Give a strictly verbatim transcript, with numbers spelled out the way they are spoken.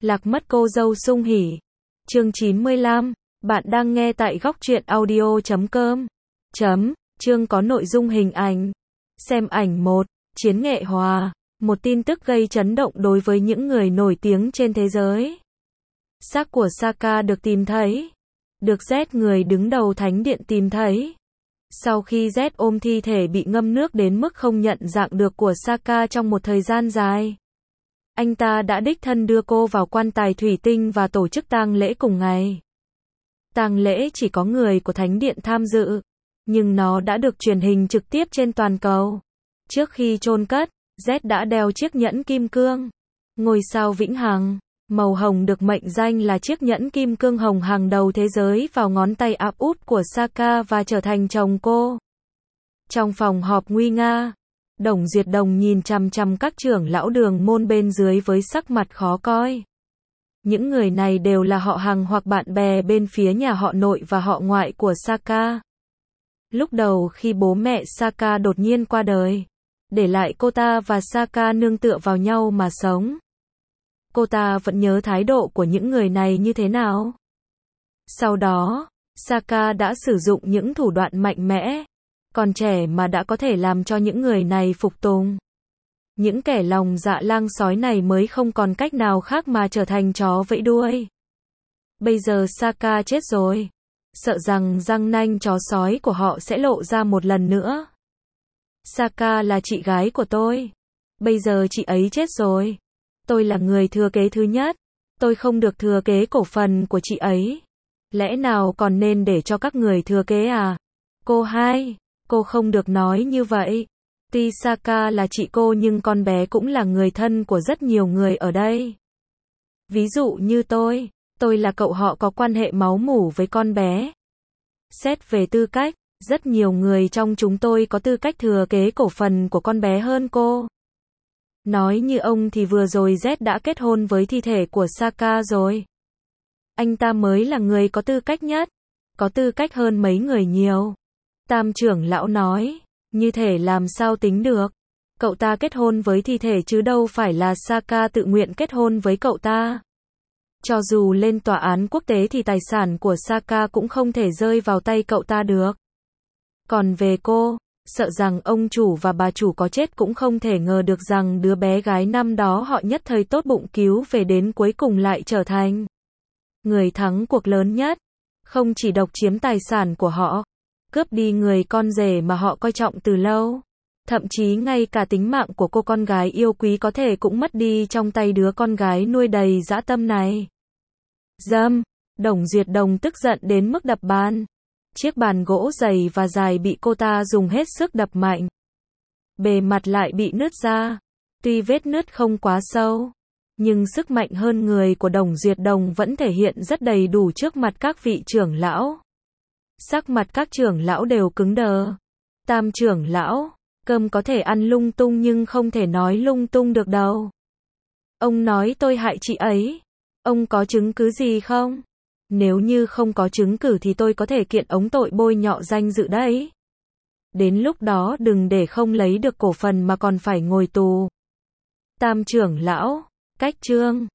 Lạc mất cô dâu sung hỉ. Chương chín mươi lăm. Bạn đang nghe tại góc truyện audio chấm com. Chấm. Chương có nội dung hình ảnh. Xem ảnh một. Chiến nghệ hòa. Một tin tức gây chấn động đối với những người nổi tiếng trên thế giới. Xác của Sokka được tìm thấy. Được Z người đứng đầu thánh điện tìm thấy. Sau khi Z ôm thi thể bị ngâm nước đến mức không nhận dạng được của Sokka trong một thời gian dài, anh ta đã đích thân đưa cô vào quan tài thủy tinh và tổ chức tang lễ cùng ngày. Tang lễ chỉ có người của thánh điện tham dự, nhưng nó đã được truyền hình trực tiếp trên toàn cầu. Trước khi chôn cất, Z đã đeo chiếc nhẫn kim cương, ngôi sao vĩnh hằng, màu hồng được mệnh danh là chiếc nhẫn kim cương hồng hàng đầu thế giới vào ngón tay áp út của Sokka và trở thành chồng cô. Trong phòng họp nguy nga, Đồng Duyệt Đồng nhìn chằm chằm các trưởng lão đường môn bên dưới với sắc mặt khó coi. Những người này đều là họ hàng hoặc bạn bè bên phía nhà họ nội và họ ngoại của Sokka. Lúc đầu khi bố mẹ Sokka đột nhiên qua đời, để lại cô ta và Sokka nương tựa vào nhau mà sống, cô ta vẫn nhớ thái độ của những người này như thế nào. Sau đó, Sokka đã sử dụng những thủ đoạn mạnh mẽ, còn trẻ mà đã có thể làm cho những người này phục tùng. Những kẻ lòng dạ lang sói này mới không còn cách nào khác mà trở thành chó vẫy đuôi. Bây giờ Sokka chết rồi, sợ rằng răng nanh chó sói của họ sẽ lộ ra một lần nữa. Sokka là chị gái của tôi. Bây giờ chị ấy chết rồi. Tôi là người thừa kế thứ nhất. Tôi không được thừa kế cổ phần của chị ấy. Lẽ nào còn nên để cho các người thừa kế à? Cô hai, cô không được nói như vậy. Tuy Sokka là chị cô nhưng con bé cũng là người thân của rất nhiều người ở đây. Ví dụ như tôi, tôi là cậu họ có quan hệ máu mủ với con bé. Xét về tư cách, rất nhiều người trong chúng tôi có tư cách thừa kế cổ phần của con bé hơn cô. Nói như ông thì vừa rồi Z đã kết hôn với thi thể của Sokka rồi. Anh ta mới là người có tư cách nhất, có tư cách hơn mấy người nhiều. Tam trưởng lão nói, như thể làm sao tính được. Cậu ta kết hôn với thi thể chứ đâu phải là Sokka tự nguyện kết hôn với cậu ta. Cho dù lên tòa án quốc tế thì tài sản của Sokka cũng không thể rơi vào tay cậu ta được. Còn về cô, sợ rằng ông chủ và bà chủ có chết cũng không thể ngờ được rằng đứa bé gái năm đó họ nhất thời tốt bụng cứu về đến cuối cùng lại trở thành người thắng cuộc lớn nhất. Không chỉ độc chiếm tài sản của họ, cướp đi người con rể mà họ coi trọng từ lâu, thậm chí ngay cả tính mạng của cô con gái yêu quý có thể cũng mất đi trong tay đứa con gái nuôi đầy dã tâm này. Dâm, Đồng Duyệt Đồng tức giận đến mức đập bàn. Chiếc bàn gỗ dày và dài bị cô ta dùng hết sức đập mạnh. Bề mặt lại bị nứt ra. Tuy vết nứt không quá sâu, nhưng sức mạnh hơn người của Đồng Duyệt Đồng vẫn thể hiện rất đầy đủ trước mặt các vị trưởng lão. Sắc mặt các trưởng lão đều cứng đờ. Tam trưởng lão, cơm có thể ăn lung tung nhưng không thể nói lung tung được đâu. Ông nói tôi hại chị ấy. Ông có chứng cứ gì không? Nếu như không có chứng cứ thì tôi có thể kiện ông tội bôi nhọ danh dự đấy. Đến lúc đó đừng để không lấy được cổ phần mà còn phải ngồi tù. Tam trưởng lão, cách chương.